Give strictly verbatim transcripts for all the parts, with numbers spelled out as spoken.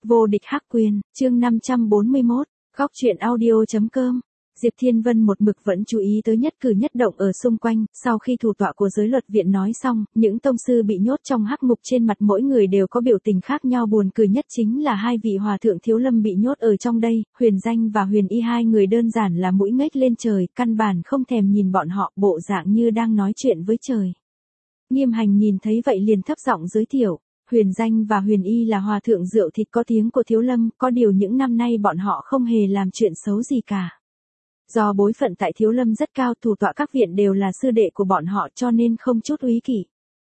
Vô địch hắc quyền, chương năm trăm bốn mươi mốt, góc truyện audio chấm com. Diệp Thiên Vân một mực vẫn chú ý tới nhất cử nhất động ở xung quanh, sau khi thủ tọa của giới luật viện nói xong, những tông sư bị nhốt trong hắc ngục trên mặt mỗi người đều có biểu tình khác nhau. Buồn cười nhất chính là hai vị hòa thượng thiếu lâm bị nhốt ở trong đây, Huyền Danh và Huyền Y, hai người đơn giản là mũi ngếch lên trời, căn bản không thèm nhìn bọn họ, bộ dạng như đang nói chuyện với trời. Nghiêm Hành nhìn thấy vậy liền thấp giọng giới thiệu. Huyền Danh và Huyền Y là hòa thượng rượu thịt có tiếng của thiếu lâm, có điều những năm nay bọn họ không hề làm chuyện xấu gì cả. Do bối phận tại thiếu lâm rất cao, thủ tọa các viện đều là sư đệ của bọn họ cho nên không chút úy kỷ.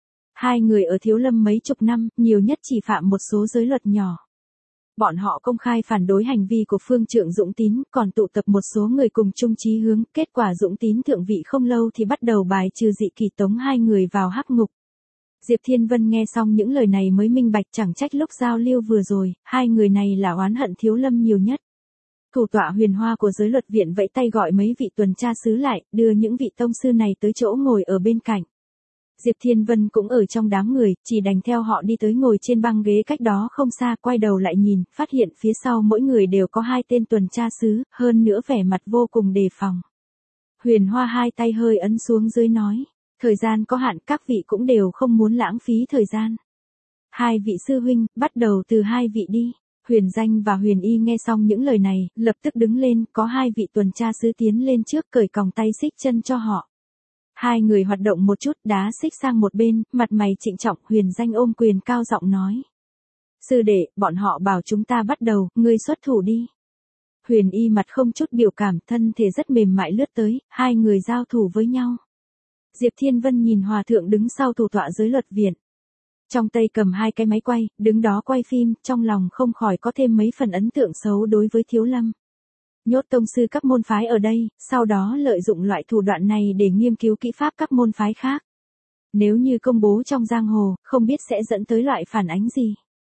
Hai người ở thiếu lâm mấy chục năm, nhiều nhất chỉ phạm một số giới luật nhỏ. Bọn họ công khai phản đối hành vi của Phương Trượng Dũng Tín, còn tụ tập một số người cùng chung chí hướng, kết quả Dũng Tín thượng vị không lâu thì bắt đầu bài trừ dị kỳ, tống hai người vào hắc ngục. Diệp Thiên Vân nghe xong những lời này mới minh bạch, chẳng trách lúc giao lưu vừa rồi, hai người này là oán hận thiếu lâm nhiều nhất. Thủ tọa Huyền Hoa của giới luật viện vẫy tay gọi mấy vị tuần tra sứ lại, đưa những vị tông sư này tới chỗ ngồi ở bên cạnh. Diệp Thiên Vân cũng ở trong đám người, chỉ đành theo họ đi tới ngồi trên băng ghế cách đó không xa, quay đầu lại nhìn, phát hiện phía sau mỗi người đều có hai tên tuần tra sứ, hơn nữa vẻ mặt vô cùng đề phòng. Huyền Hoa hai tay hơi ấn xuống dưới nói. Thời gian có hạn, các vị cũng đều không muốn lãng phí thời gian. Hai vị sư huynh, bắt đầu từ hai vị đi. Huyền Danh và Huyền Y nghe xong những lời này, lập tức đứng lên, có hai vị tuần tra sứ tiến lên trước cởi còng tay xích chân cho họ. Hai người hoạt động một chút, đá xích sang một bên, mặt mày trịnh trọng. Huyền Danh ôm quyền cao giọng nói. Sư đệ, bọn họ bảo chúng ta bắt đầu, ngươi xuất thủ đi. Huyền Y mặt không chút biểu cảm, thân thể rất mềm mại lướt tới, hai người giao thủ với nhau. Diệp Thiên Vân nhìn hòa thượng đứng sau thủ tọa giới luật viện. Trong tay cầm hai cái máy quay, đứng đó quay phim, trong lòng không khỏi có thêm mấy phần ấn tượng xấu đối với thiếu lâm. Nhốt tông sư các môn phái ở đây, sau đó lợi dụng loại thủ đoạn này để nghiên cứu kỹ pháp các môn phái khác. Nếu như công bố trong giang hồ, không biết sẽ dẫn tới loại phản ánh gì.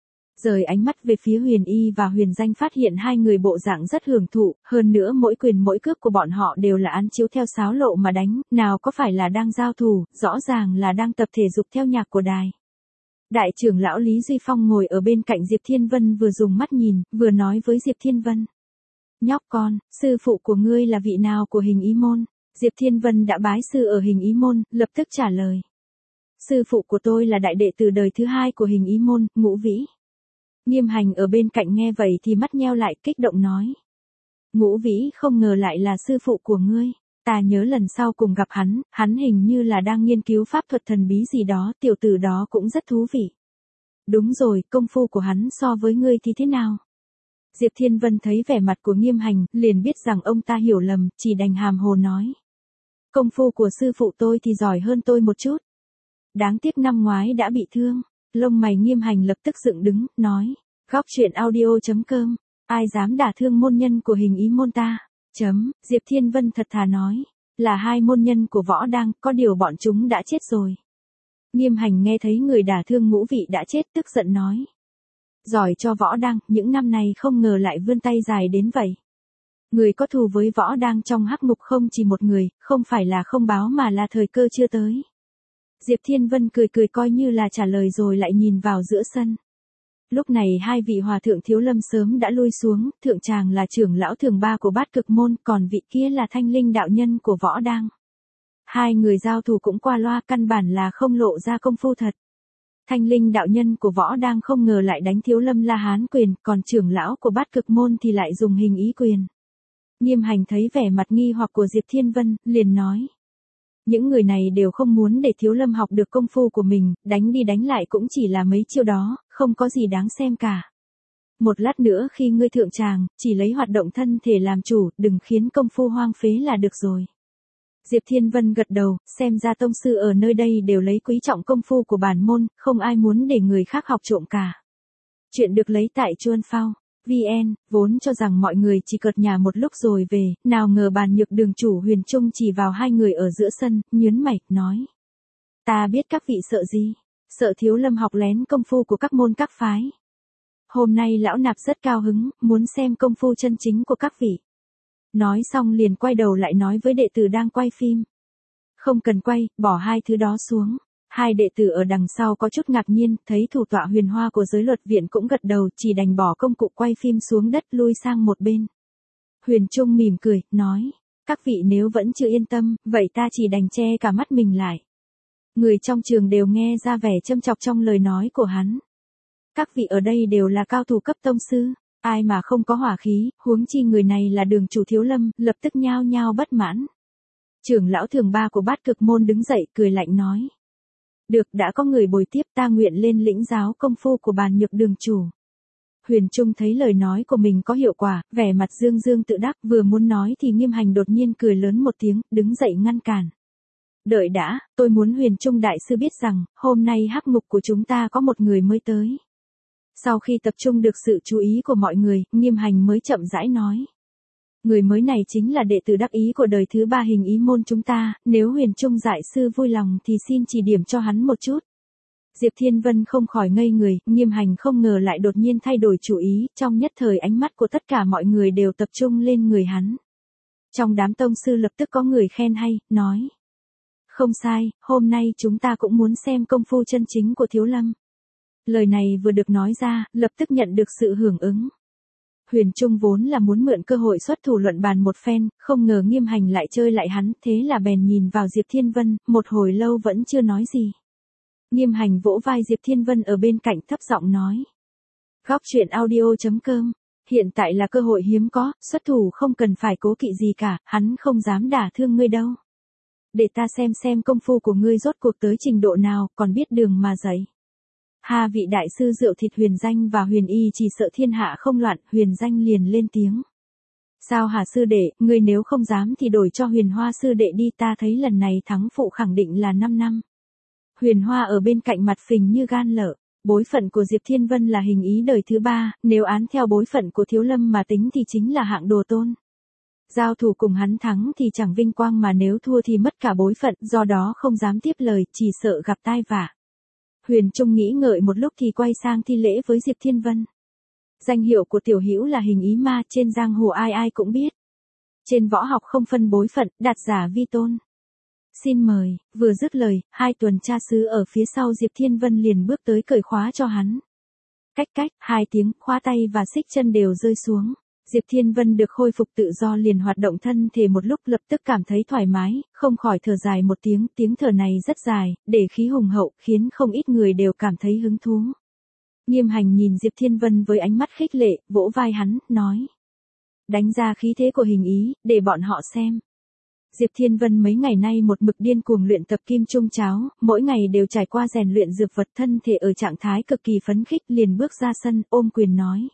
Rời ánh mắt về phía Huyền Y và Huyền Danh, phát hiện hai người bộ dạng rất hưởng thụ, hơn nữa mỗi quyền mỗi cước của bọn họ đều là án chiếu theo sáo lộ mà đánh, nào có phải là đang giao thủ, rõ ràng là đang tập thể dục theo nhạc của đài. Đại trưởng lão Lý Duy Phong ngồi ở bên cạnh Diệp Thiên Vân, vừa dùng mắt nhìn, vừa nói với Diệp Thiên Vân. Nhóc con, sư phụ của ngươi là vị nào của Hình Ý Môn? Diệp Thiên Vân đã bái sư ở Hình Ý Môn, lập tức trả lời. Sư phụ của tôi là đại đệ tử đời thứ hai của Hình Ý Môn, Ngũ Vĩ. Nghiêm Hành ở bên cạnh nghe vậy thì mắt nheo lại, kích động nói. Ngũ Vĩ không ngờ lại là sư phụ của ngươi. Ta nhớ lần sau cùng gặp hắn, hắn hình như là đang nghiên cứu pháp thuật thần bí gì đó, tiểu tử đó cũng rất thú vị. Đúng rồi, công phu của hắn so với ngươi thì thế nào? Diệp Thiên Vân thấy vẻ mặt của Nghiêm Hành, liền biết rằng ông ta hiểu lầm, chỉ đành hàm hồ nói. Công phu của sư phụ tôi thì giỏi hơn tôi một chút. Đáng tiếc năm ngoái đã bị thương. Lông mày Nghiêm Hành lập tức dựng đứng, nói. Góc truyện audio chấm com. Ai dám đả thương môn nhân của Hình Ý Môn ta? Chấm, Diệp Thiên Vân thật thà nói. Là hai môn nhân của Võ Đăng, có điều bọn chúng đã chết rồi. Nghiêm Hành nghe thấy người đả thương Ngũ Vị đã chết, tức giận nói. Giỏi cho Võ Đăng, những năm này không ngờ lại vươn tay dài đến vậy. Người có thù với Võ Đăng trong hắc ngục không chỉ một người, không phải là không báo mà là thời cơ chưa tới. Diệp Thiên Vân cười cười coi như là trả lời rồi lại nhìn vào giữa sân. Lúc này hai vị hòa thượng thiếu lâm sớm đã lui xuống, thượng tràng là trưởng lão thường ba của Bát Cực Môn, còn vị kia là Thanh Linh đạo nhân của Võ Đăng. Hai người giao thủ cũng qua loa, căn bản là không lộ ra công phu thật. Thanh Linh đạo nhân của Võ Đăng không ngờ lại đánh thiếu lâm La Hán quyền, còn trưởng lão của Bát Cực Môn thì lại dùng Hình Ý quyền. Nghiêm Hành thấy vẻ mặt nghi hoặc của Diệp Thiên Vân, liền nói. Những người này đều không muốn để thiếu lâm học được công phu của mình, đánh đi đánh lại cũng chỉ là mấy chiêu đó, không có gì đáng xem cả. Một lát nữa khi ngươi thượng tràng, chỉ lấy hoạt động thân thể làm chủ, đừng khiến công phu hoang phế là được rồi. Diệp Thiên Vân gật đầu, xem ra tông sư ở nơi đây đều lấy quý trọng công phu của bản môn, không ai muốn để người khác học trộm cả. Chuyện được lấy tại Chuan Phao. vê en, vốn cho rằng mọi người chỉ cợt nhả một lúc rồi về, nào ngờ Bàn Nhược Đường chủ Huyền Trung chỉ vào hai người ở giữa sân, nhớn mày, nói. Ta biết các vị sợ gì, sợ thiếu lâm học lén công phu của các môn các phái. Hôm nay lão nạp rất cao hứng, muốn xem công phu chân chính của các vị. Nói xong liền quay đầu lại nói với đệ tử đang quay phim. Không cần quay, bỏ hai thứ đó xuống. Hai đệ tử ở đằng sau có chút ngạc nhiên, thấy thủ tọa Huyền Hoa của giới luật viện cũng gật đầu, chỉ đành bỏ công cụ quay phim xuống đất lui sang một bên. Huyền Trung mỉm cười, nói, các vị nếu vẫn chưa yên tâm, vậy ta chỉ đành che cả mắt mình lại. Người trong trường đều nghe ra vẻ châm chọc trong lời nói của hắn. Các vị ở đây đều là cao thủ cấp tông sư, ai mà không có hỏa khí, huống chi người này là Đường chủ Thiếu Lâm, lập tức nhao nhao bất mãn. Trưởng lão thường ba của Bát Cực môn đứng dậy, cười lạnh nói. Được, đã có người bồi tiếp, ta nguyện lên lĩnh giáo công phu của Bàn Nhược Đường chủ. Huyền Trung thấy lời nói của mình có hiệu quả, vẻ mặt dương dương tự đắc, vừa muốn nói thì Nghiêm Hành đột nhiên cười lớn một tiếng, đứng dậy ngăn cản. Đợi đã, tôi muốn Huyền Trung đại sư biết rằng, hôm nay hắc ngục của chúng ta có một người mới tới. Sau khi tập trung được sự chú ý của mọi người, Nghiêm Hành mới chậm rãi nói. Người mới này chính là đệ tử đắc ý của đời thứ ba Hình Ý môn chúng ta, nếu Huyền Trung đại sư vui lòng thì xin chỉ điểm cho hắn một chút. Diệp Thiên Vân không khỏi ngây người, Nghiêm Hành không ngờ lại đột nhiên thay đổi chủ ý, trong nhất thời ánh mắt của tất cả mọi người đều tập trung lên người hắn. Trong đám tông sư lập tức có người khen hay, nói. Không sai, hôm nay chúng ta cũng muốn xem công phu chân chính của Thiếu Lâm. Lời này vừa được nói ra, lập tức nhận được sự hưởng ứng. Huyền Trung vốn là muốn mượn cơ hội xuất thủ luận bàn một phen, không ngờ Nghiêm Hành lại chơi lại hắn, thế là bèn nhìn vào Diệp Thiên Vân, một hồi lâu vẫn chưa nói gì. Nghiêm Hành vỗ vai Diệp Thiên Vân ở bên cạnh thấp giọng nói. Góc truyện audio chấm com, hiện tại là cơ hội hiếm có, xuất thủ không cần phải cố kỵ gì cả, hắn không dám đả thương ngươi đâu. Để ta xem xem công phu của ngươi rốt cuộc tới trình độ nào, còn biết đường mà dạy. Hà vị đại sư Diệu Thịt Huyền Danh và Huyền Y chỉ sợ thiên hạ không loạn, Huyền Danh liền lên tiếng. Sao hả sư đệ, ngươi nếu không dám thì đổi cho Huyền Hoa sư đệ đi, ta thấy lần này thắng phụ khẳng định là năm năm. Huyền Hoa ở bên cạnh mặt phình như gan lở, bối phận của Diệp Thiên Vân là Hình Ý đời thứ ba, nếu án theo bối phận của Thiếu Lâm mà tính thì chính là hạng đồ tôn. Giao thủ cùng hắn thắng thì chẳng vinh quang mà nếu thua thì mất cả bối phận, do đó không dám tiếp lời, chỉ sợ gặp tai vạ. Huyền Trung nghĩ ngợi một lúc thì quay sang thi lễ với Diệp Thiên Vân. Danh hiệu của tiểu hữu là Hình Ý ma, trên giang hồ ai ai cũng biết. Trên võ học không phân bối phận, đạt giả vi tôn. Xin mời, vừa dứt lời, hai tuần tra sứ ở phía sau Diệp Thiên Vân liền bước tới cởi khóa cho hắn. Cách cách, hai tiếng, khóa tay và xích chân đều rơi xuống. Diệp Thiên Vân được khôi phục tự do liền hoạt động thân thể một lúc, lập tức cảm thấy thoải mái, không khỏi thở dài một tiếng, tiếng thở này rất dài, để khí hùng hậu, khiến không ít người đều cảm thấy hứng thú. Nghiêm Hành nhìn Diệp Thiên Vân với ánh mắt khích lệ, vỗ vai hắn, nói. Đánh ra khí thế của Hình Ý, để bọn họ xem. Diệp Thiên Vân mấy ngày nay một mực điên cuồng luyện tập kim trung cháo, mỗi ngày đều trải qua rèn luyện dược vật, thân thể ở trạng thái cực kỳ phấn khích, liền bước ra sân, ôm quyền nói.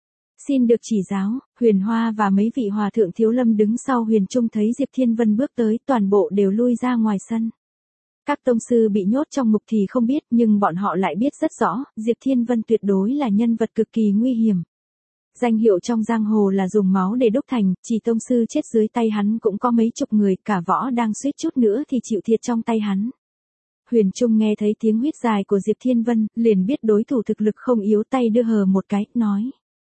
Xin được chỉ giáo. Huyền Hoa và mấy vị hòa thượng Thiếu Lâm đứng sau Huyền Trung thấy Diệp Thiên Vân bước tới, toàn bộ đều lui ra ngoài sân. Các tông sư bị nhốt trong ngục thì không biết, nhưng bọn họ lại biết rất rõ, Diệp Thiên Vân tuyệt đối là nhân vật cực kỳ nguy hiểm. Danh hiệu trong giang hồ là dùng máu để đúc thành, chỉ tông sư chết dưới tay hắn cũng có mấy chục người, cả võ đang suýt chút nữa thì chịu thiệt trong tay hắn. Huyền Trung nghe thấy tiếng huýt dài của Diệp Thiên Vân, liền biết đối thủ thực lực không yếu, tay đưa hờ một cái, nói.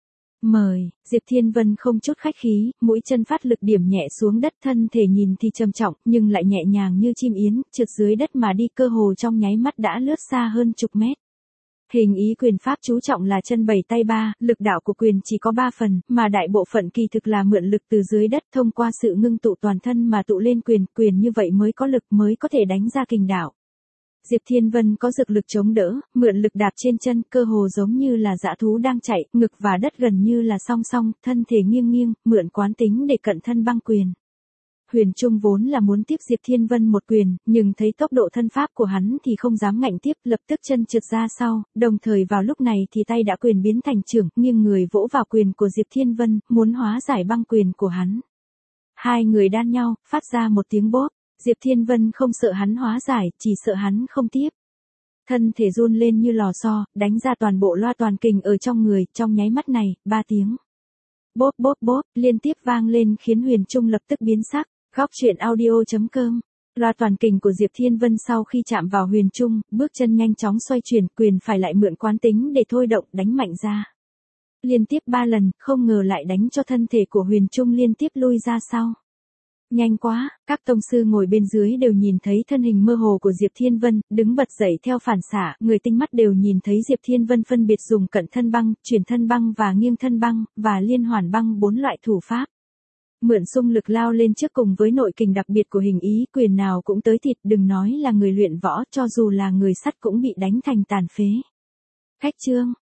Mời. Diệp Thiên Vân không chút khách khí, mũi chân phát lực điểm nhẹ xuống đất, thân thể nhìn thì trầm trọng, nhưng lại nhẹ nhàng như chim yến, trượt dưới đất mà đi, cơ hồ trong nháy mắt đã lướt xa hơn chục mét. Hình Ý quyền pháp chú trọng là chân bảy tay ba, lực đạo của quyền chỉ có ba phần, mà đại bộ phận kỳ thực là mượn lực từ dưới đất, thông qua sự ngưng tụ toàn thân mà tụ lên quyền, quyền như vậy mới có lực, mới có thể đánh ra kình đạo. Diệp Thiên Vân có dược lực chống đỡ, mượn lực đạp trên chân, cơ hồ giống như là dã thú đang chạy, ngực và đất gần như là song song, thân thể nghiêng nghiêng, mượn quán tính để cận thân băng quyền. Huyền Trung vốn là muốn tiếp Diệp Thiên Vân một quyền, nhưng thấy tốc độ thân pháp của hắn thì không dám ngạnh tiếp, lập tức chân trượt ra sau, đồng thời vào lúc này thì tay đã quyền biến thành chưởng, nghiêng người vỗ vào quyền của Diệp Thiên Vân, muốn hóa giải băng quyền của hắn. Hai người đan nhau, phát ra một tiếng bốp. Diệp Thiên Vân không sợ hắn hóa giải, chỉ sợ hắn không tiếp. Thân thể run lên như lò xo, đánh ra toàn bộ loa toàn kình ở trong người, trong nháy mắt này, ba tiếng. Bốp bốp bốp, liên tiếp vang lên khiến Huyền Trung lập tức biến sắc. Góc truyện audio chấm com. Loa toàn kình của Diệp Thiên Vân sau khi chạm vào Huyền Trung, bước chân nhanh chóng xoay chuyển, quyền phải lại mượn quán tính để thôi động, đánh mạnh ra. Liên tiếp ba lần, không ngờ lại đánh cho thân thể của Huyền Trung liên tiếp lui ra sau. Nhanh quá, các tông sư ngồi bên dưới đều nhìn thấy thân hình mơ hồ của Diệp Thiên Vân, đứng bật dậy theo phản xạ, người tinh mắt đều nhìn thấy Diệp Thiên Vân phân biệt dùng cận thân băng, chuyển thân băng và nghiêng thân băng, và liên hoàn băng bốn loại thủ pháp. Mượn xung lực lao lên trước cùng với nội kình đặc biệt của hình ý, quyền nào cũng tới thịt, đừng nói là người luyện võ, cho dù là người sắt cũng bị đánh thành tàn phế. Khách trương,